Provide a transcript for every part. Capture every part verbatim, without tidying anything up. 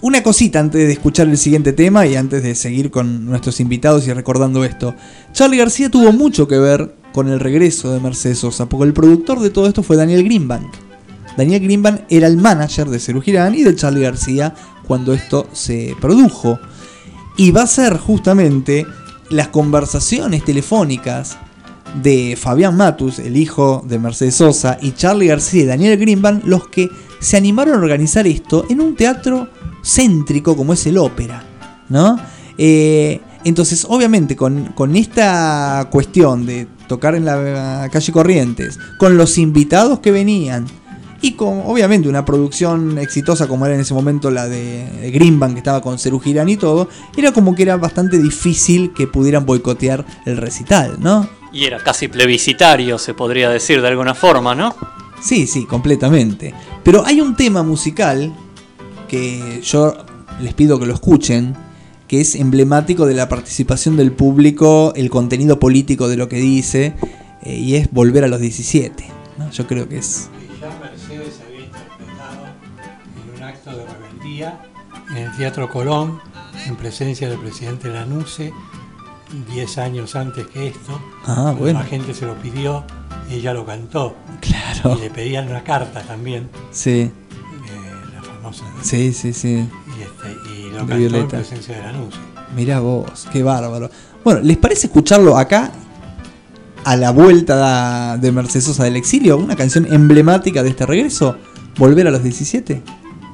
una cosita antes de escuchar el siguiente tema y antes de seguir con nuestros invitados y recordando esto. Charly García tuvo mucho que ver con el regreso de Mercedes Sosa, porque el productor de todo esto fue Daniel Greenbank. Daniel Greenbank era el manager de Serú Girán y de Charly García cuando esto se produjo. Y va a ser justamente las conversaciones telefónicas de Fabián Matus, el hijo de Mercedes Sosa, y Charly García y Daniel Greenbank los que se animaron a organizar esto en un teatro céntrico como es el Ópera, ¿no? Eh, entonces, obviamente, con, con esta cuestión de tocar en la calle Corrientes, con los invitados que venían, y con, obviamente, una producción exitosa como era en ese momento la de Greenbank, que estaba con Serú Girán y todo, era como que era bastante difícil que pudieran boicotear el recital, ¿no? Y era casi plebiscitario, se podría decir de alguna forma, ¿no? Sí, sí, completamente. Pero hay un tema musical que yo les pido que lo escuchen, que es emblemático de la participación del público, el contenido político de lo que dice, eh, y es Volver a los diecisiete, ¿no? Yo creo que es... Ya Mercedes había interpretado en un acto de rebeldía en el Teatro Colón, en presencia del presidente Lanusse, diez años antes que esto. Ah, bueno. La gente se lo pidió y ella lo cantó. Claro. Y le pedían una carta también. Sí. Eh, la famosa. Sí, sí, sí. Y, este, y lo cantó Violeta. en presencia de Lanusse. Mirá vos, qué bárbaro. Bueno, ¿les parece escucharlo acá? A la vuelta de Mercedes Sosa del exilio, una canción emblemática de este regreso, Volver a los diecisiete.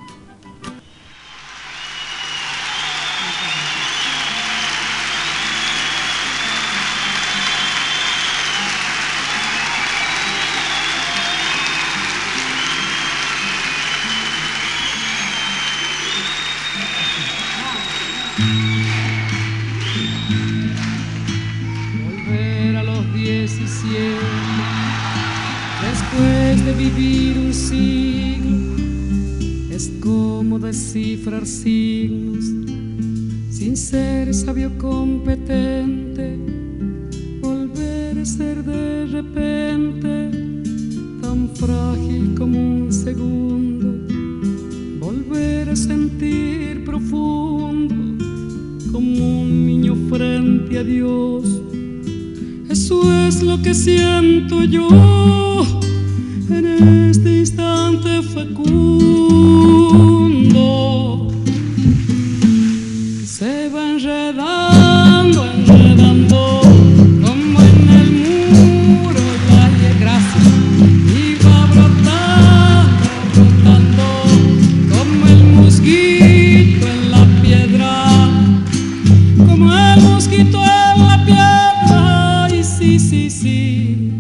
Volver a los diecisiete, después de vivir un siglo, es como descifrar signos, sin ser sabio competente, volver a ser de repente, tan frágil como un segundo, volver a sentir profundo, como un niño frente a Dios. Eso es lo que siento yo en este instante fecundo. Se va enredando, enredando, como en el muro la desgracia, y va brotando, brotando, como el mosquito en la piedra, como el mosquito en la piedra. Sí, sí, sí.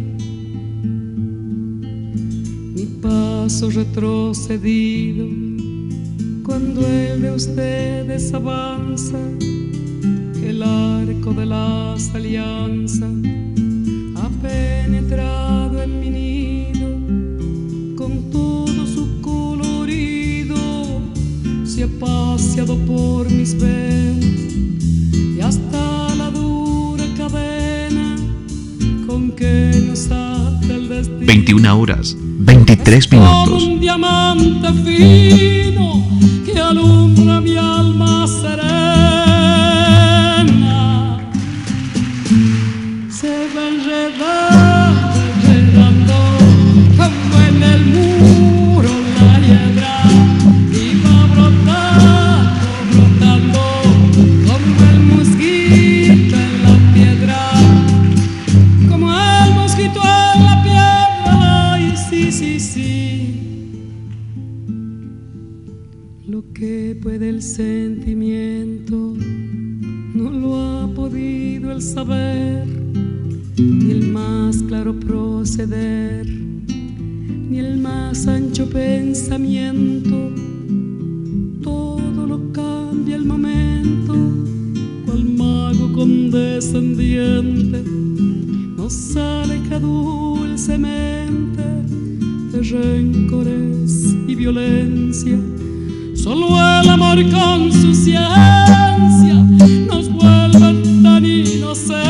Mi paso retrocedido cuando el de ustedes avanza, el arco de las alianzas ha penetrado en mi nido con todo su colorido, se ha paseado por mis venas y hasta la dura cadena con que nos ata el destino. veintiuna horas, veintitrés minutos. Un diamante fino que alumbra mi alma serena. Se va enredando, enredando, como en el muro la hiedra, y va brotando, brotando, como el mosquito en la piedra, como el mosquito en la piedra. Y sí, sí, sí. Lo que puede el sentimiento no lo ha podido el saber, ni el más claro proceder, ni el más ancho pensamiento. Todo lo cambia el momento, cual mago condescendiente nos aleja dulcemente de rencores y violencia. Solo el amor con su ciencia nos vuelve tan inocentes.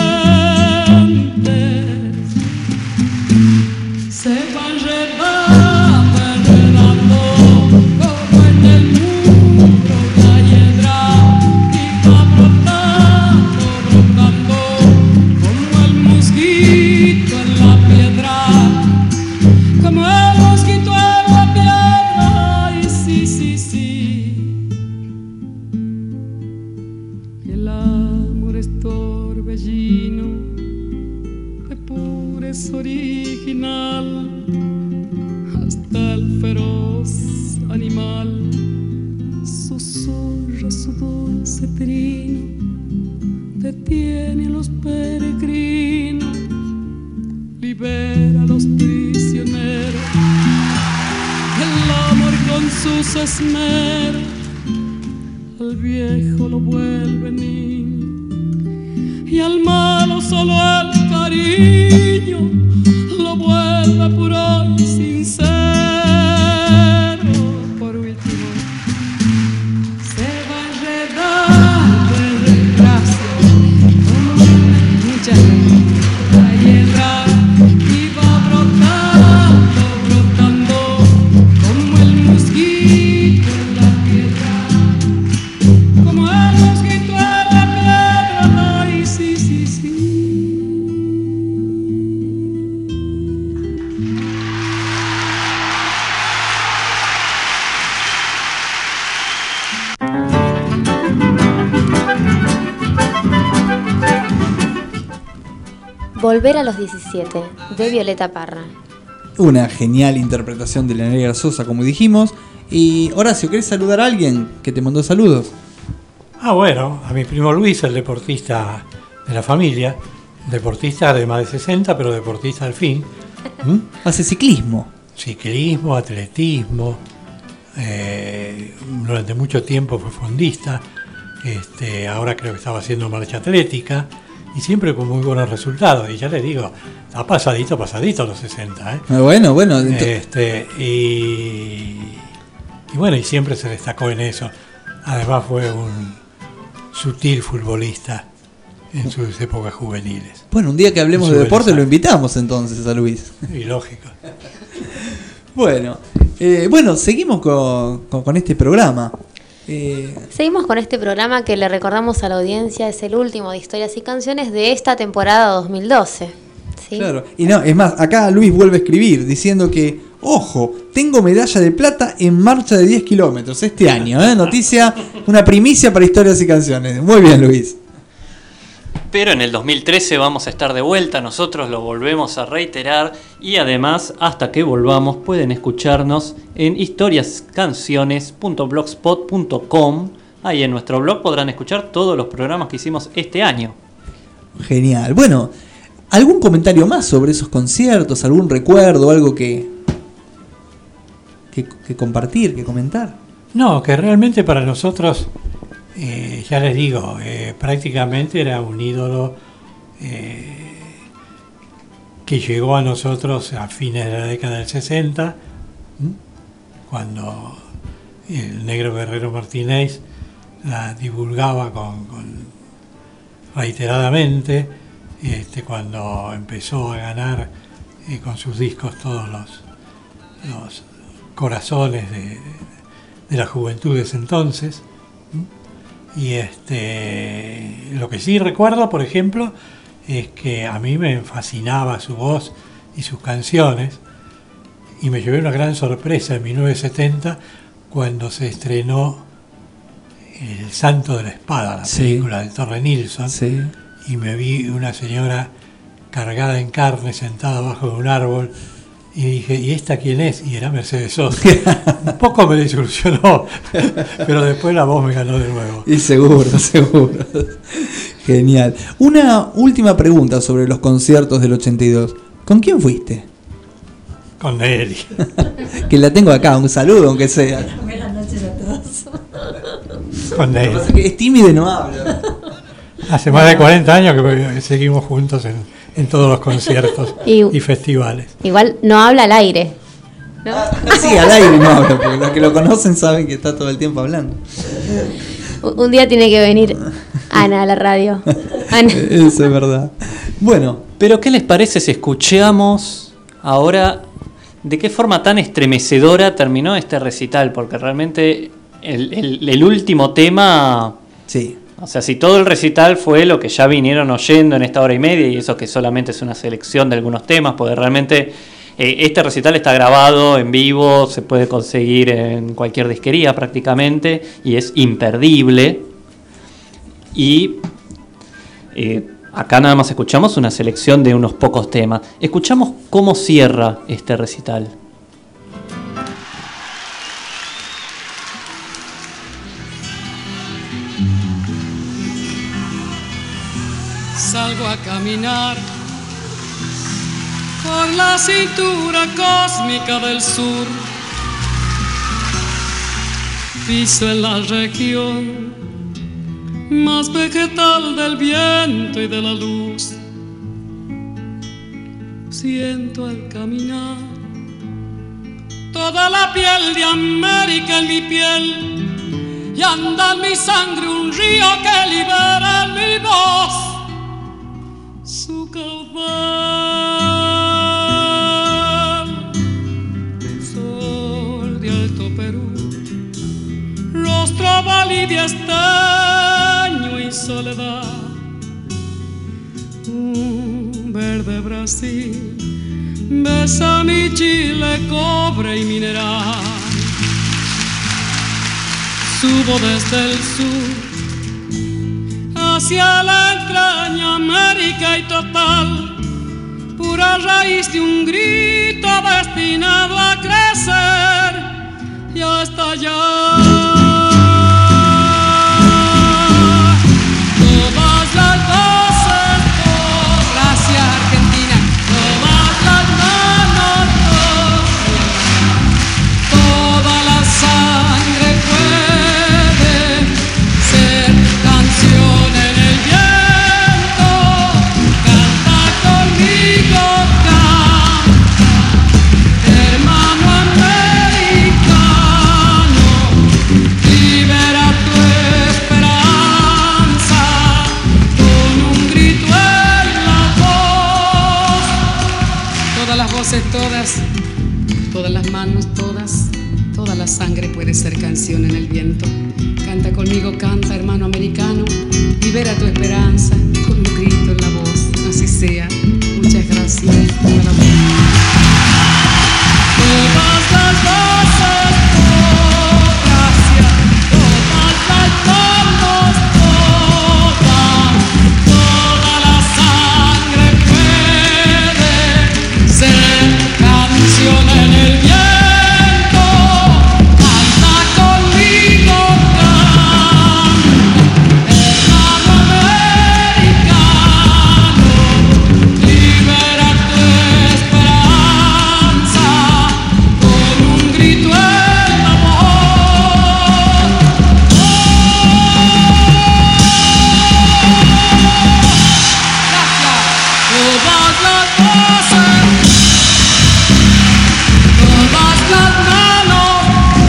Se va enredando, enredando, como en el muro susurra su dulce trino, detiene a los peregrinos, libera a los prisioneros, el amor con sus esmeros, al viejo lo vuelve niño, y al malo solo el cariño lo vuelve puro y sincero. Por último, se va enredando en desgracia como mucha la hiedra, y va brotando, brotando como el mosquito en la piedra, como el mosquito en la piedra. Ay, sí, sí, sí. Volver a los diecisiete, de Violeta Parra. Una genial interpretación de la Negra Sosa, como dijimos. Y Horacio, ¿querés saludar a alguien que te mandó saludos? Ah, bueno, a mi primo Luis, el deportista de la familia, deportista de más de sesenta, pero deportista al fin. ¿Mm? Hace ciclismo. Ciclismo, atletismo, eh, durante mucho tiempo fue fondista, este, ahora creo que estaba haciendo marcha atlética, y siempre con muy buenos resultados. Y ya les digo, está pasadito, pasadito a los sesenta. ¿eh? Ah, bueno, bueno. Este, y, y bueno, y siempre se destacó en eso. Además fue un sutil futbolista en sus épocas juveniles. Bueno, un día que hablemos de deporte lo invitamos entonces a Luis. Y lógico. Bueno, eh, bueno, seguimos con, con, con este programa. Eh, Seguimos con este programa que le recordamos a la audiencia, es el último de Historias y Canciones de esta temporada dos mil doce. ¿Sí? Claro, y no, es más, acá Luis vuelve a escribir diciendo que, ojo, tengo medalla de plata en marcha de diez kilómetros este año, ¿eh? Noticia, una primicia para Historias y Canciones. Muy bien, Luis. Pero en el dos mil trece vamos a estar de vuelta, nosotros lo volvemos a reiterar y además hasta que volvamos pueden escucharnos en historias canciones punto blogspot punto com. Ahí en nuestro blog podrán escuchar todos los programas que hicimos este año. Genial. Bueno, ¿algún comentario más sobre esos conciertos? ¿Algún recuerdo? ¿Algo que, que, que compartir, que comentar? No, que realmente para nosotros... Eh, ya les digo, eh, prácticamente era un ídolo eh, que llegó a nosotros a fines de la década del sesenta, ¿m? Cuando el Negro Guerrero Martínez la divulgaba con, con reiteradamente, este, cuando empezó a ganar eh, con sus discos todos los, los corazones de, de, de la juventud de ese entonces. Y este, lo que sí recuerdo, por ejemplo, es que a mí me fascinaba su voz y sus canciones, y me llevé una gran sorpresa en mil novecientos setenta cuando se estrenó El Santo de la Espada, la Sí. película de Torre Nilsson, Sí. y me vi una señora cargada en carne sentada abajo de un árbol. Y dije, ¿y esta quién es? Y era Mercedes Sosa. Un poco me desilusionó, pero después la voz me ganó de nuevo. Y seguro, seguro. Genial. Una última pregunta sobre los conciertos del ochenta y dos. ¿Con quién fuiste? Con Nelly. Que la tengo acá, un saludo aunque sea. Buenas noches a todos. Con Lo que Nelly. pasa es que es tímida y no habla. Hace más de cuarenta años que seguimos juntos en, en todos los conciertos Y- y festivales. Igual no habla al aire, ¿no? Sí, al aire no habla, porque los que lo conocen saben que está todo el tiempo hablando. Un un día tiene que venir Ana a la radio. Ana. Eso es verdad. Bueno, Pero ¿qué les parece si escuchamos ahora de qué forma tan estremecedora terminó este recital? Porque realmente el, el- el último tema, sí. o sea, si todo el recital fue lo que ya vinieron oyendo en esta hora y media, y eso que solamente es una selección de algunos temas, porque realmente eh, este recital está grabado en vivo, se puede conseguir en cualquier disquería prácticamente, y es imperdible. Y eh, acá nada más escuchamos una selección de unos pocos temas. Escuchamos cómo cierra este recital. salgo a caminar por la cintura cósmica del sur. Piso en la región más vegetal del viento y de la luz. Siento al caminar toda la piel de América en mi piel, y anda en mi sangre un río que libera en mi voz su caudal. Sol de Alto Perú, rostro válido, estaño y soledad. Un verde Brasil besa mi Chile, cobre y mineral. Subo desde el sur hacia la entraña América y total, pura raíz de un grito destinado a crecer y hasta allá. Todas las voces, oh, gracias Argentina, todas las manos, oh, toda la sangre puede ser canción en el viento. Canta conmigo, canta, hermano americano, libera tu esperanza con un grito en la voz. Todas las voces, todas, todas las manos, todas, toda la sangre puede ser canción en el viento. Canta conmigo, canta, hermano americano, libera tu esperanza con un grito en la voz. Así sea. Muchas gracias. Toda la voz. Todas las voces, oh, gracias. Todas las manos, todas, toda la sangre puede ser canción en el viento. Canta conmigo, canta, hermano americano, libera tu esperanza con un grito en la voz. Gracias. Todas las voces, todas las manos,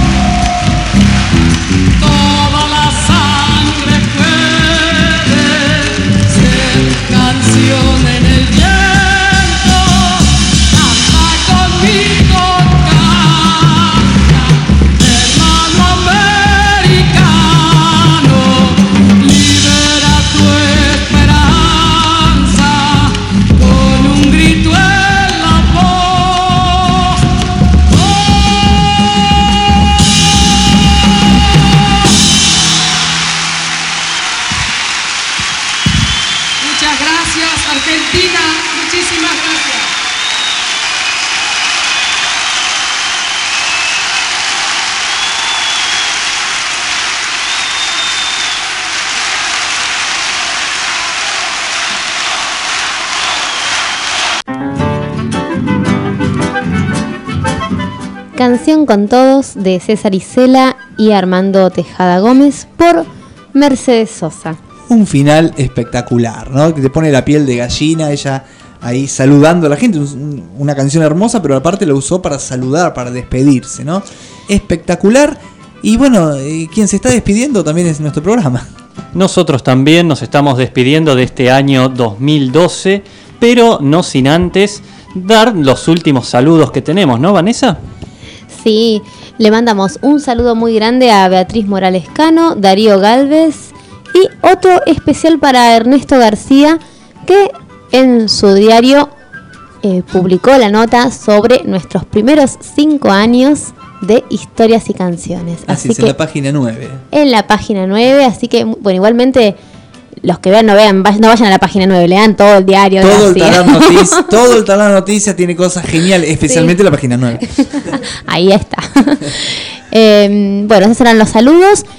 toda la sangre puede ser canción en el viento. Canta conmigo, canta, hermano americano, libera tu esperanza con un grito en la voz. Muchas gracias, Argentina. Muchísimas gracias. Canción con Todos de César Isela y Armando Tejada Gómez por Mercedes Sosa. Un final espectacular, ¿no? Que te pone la piel de gallina, ella ahí saludando a la gente. Un- Una canción hermosa, pero aparte la usó para saludar, para despedirse, ¿no? Espectacular. Y bueno, eh, quien se está despidiendo también es nuestro programa. Nosotros también nos estamos despidiendo de este año dos mil doce, pero no sin antes dar los últimos saludos que tenemos, ¿no, Vanessa? Sí, le mandamos un saludo muy grande a Beatriz Morales Cano, Darío Galvez y otro especial para Ernesto García, que en su diario eh, publicó la nota sobre nuestros primeros cinco años de historias y canciones. Así, Así es, que en la página nueve. en la página nueve, así que bueno, igualmente los que vean no vean, vay- no vayan a la página nueve, lean todo el diario. de Todo el García. talar noticias, todo el talar noticias tiene cosas geniales, especialmente la página nueve. Ahí está. Eh, bueno, esos eran los saludos.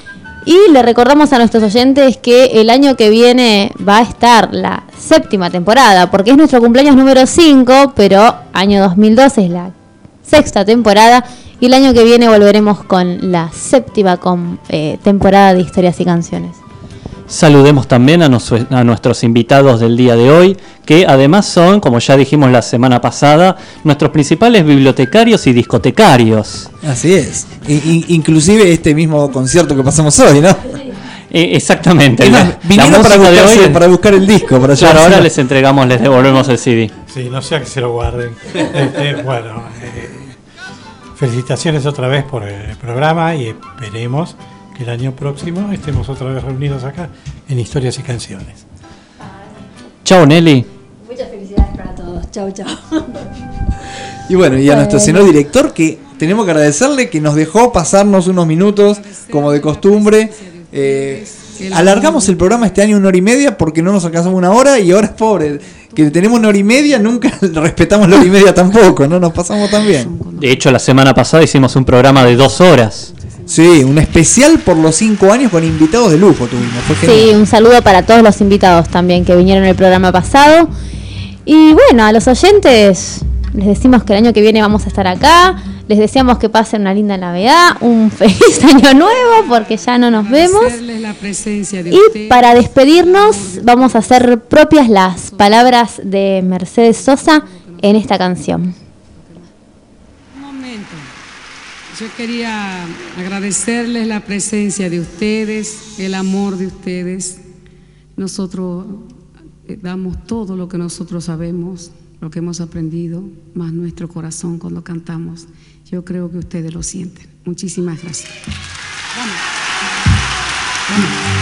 Y le recordamos a nuestros oyentes que el año que viene va a estar la séptima temporada, porque es nuestro cumpleaños número cinco, pero año dos mil doce es la sexta temporada, y el año que viene volveremos con la séptima con, eh, temporada de Historias y Canciones. Saludemos también a, nos, a nuestros invitados del día de hoy, que además son, como ya dijimos la semana pasada, nuestros principales bibliotecarios y discotecarios. Así es. I- i- inclusive este mismo concierto que pasamos hoy, ¿no? Eh, exactamente. Es más, La, la vinieron para, música de buscarse- hoy, para buscar el disco. Para claro, llevárselo. ahora les entregamos, les devolvemos el C D. Sí, no sea que se lo guarden. Este, bueno, eh, felicitaciones otra vez por el programa y esperemos que el año próximo estemos otra vez reunidos acá en Historias y Canciones. Chao, Nelly. Muchas felicidades para todos. Chau, chau. Y bueno, y a nuestro señor director, que tenemos que agradecerle que nos dejó pasarnos unos minutos, como de costumbre. Eh, alargamos el programa este año una hora y media porque no nos alcanzamos una hora, y ahora es pobre. Que tenemos una hora y media, nunca respetamos la hora y media tampoco, no nos pasamos tan bien. De hecho, la semana pasada hicimos un programa de dos horas. Sí, un especial por los cinco años con invitados de lujo tuvimos. Fue genial. Sí, un saludo para todos los invitados también que vinieron en el programa pasado. Y bueno, a los oyentes les decimos que el año que viene vamos a estar acá. Les deseamos que pasen una linda Navidad, un feliz año nuevo, porque ya no nos vemos. Agradecerles la presencia de Y ustedes. para despedirnos vamos a hacer propias las palabras de Mercedes Sosa en esta canción. Un momento. Yo quería agradecerles la presencia de ustedes, el amor de ustedes. Nosotros eh, damos todo lo que nosotros sabemos, lo que hemos aprendido, más nuestro corazón cuando cantamos. Yo creo que ustedes lo sienten. Muchísimas gracias. Vamos. Vamos.